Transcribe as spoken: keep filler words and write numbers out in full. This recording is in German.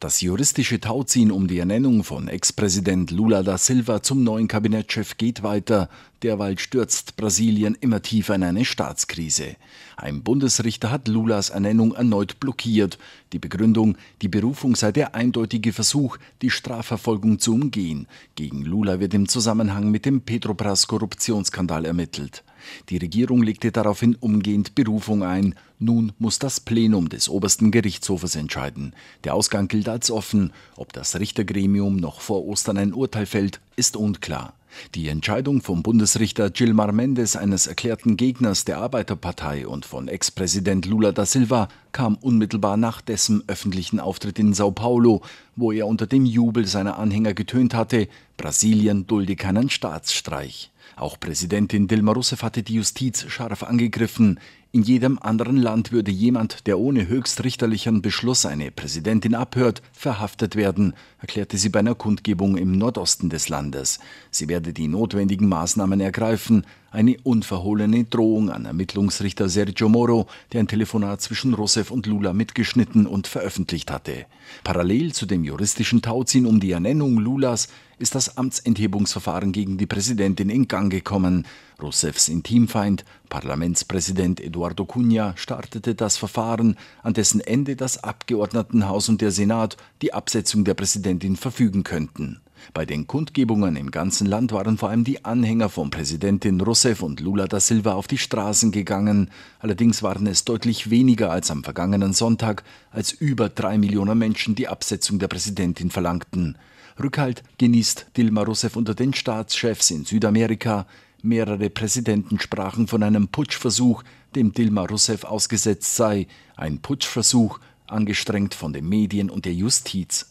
Das juristische Tauziehen um die Ernennung von Ex-Präsident Lula da Silva zum neuen Kabinettschef geht weiter. Derweil stürzt Brasilien immer tiefer in eine Staatskrise. Ein Bundesrichter hat Lulas Ernennung erneut blockiert. Die Begründung: die Berufung sei der eindeutige Versuch, die Strafverfolgung zu umgehen. Gegen Lula wird im Zusammenhang mit dem Petrobras-Korruptionsskandal ermittelt. Die Regierung legte daraufhin umgehend Berufung ein. Nun muss das Plenum des obersten Gerichtshofes entscheiden. Der Ausgang gilt als offen. Ob das Richtergremium noch vor Ostern ein Urteil fällt, ist unklar. Die Entscheidung vom Bundesrichter Gilmar Mendes, eines erklärten Gegners der Arbeiterpartei und von Ex-Präsident Lula da Silva, kam unmittelbar nach dessen öffentlichen Auftritt in Sao Paulo, wo er unter dem Jubel seiner Anhänger getönt hatte: Brasilien dulde keinen Staatsstreich. Auch Präsidentin Dilma Rousseff hatte die Justiz scharf angegriffen. In jedem anderen Land würde jemand, der ohne höchstrichterlichen Beschluss eine Präsidentin abhört, verhaftet werden, erklärte sie bei einer Kundgebung im Nordosten des Landes. Sie werde die notwendigen Maßnahmen ergreifen. Eine unverhohlene Drohung an Ermittlungsrichter Sergio Moro, der ein Telefonat zwischen Rousseff und Lula mitgeschnitten und veröffentlicht hatte. Parallel zu dem juristischen Tauziehen um die Ernennung Lulas ist das Amtsenthebungsverfahren gegen die Präsidentin in Gang gekommen. Rousseffs Intimfeind, Parlamentspräsident Eduardo Cunha, startete das Verfahren, an dessen Ende das Abgeordnetenhaus und der Senat die Absetzung der Präsidentin verfügen könnten. Bei den Kundgebungen im ganzen Land waren vor allem die Anhänger von Präsidentin Rousseff und Lula da Silva auf die Straßen gegangen. Allerdings waren es deutlich weniger als am vergangenen Sonntag, als über drei Millionen Menschen die Absetzung der Präsidentin verlangten. Rückhalt genießt Dilma Rousseff unter den Staatschefs in Südamerika. Mehrere Präsidenten sprachen von einem Putschversuch, dem Dilma Rousseff ausgesetzt sei. Ein Putschversuch, angestrengt von den Medien und der Justiz.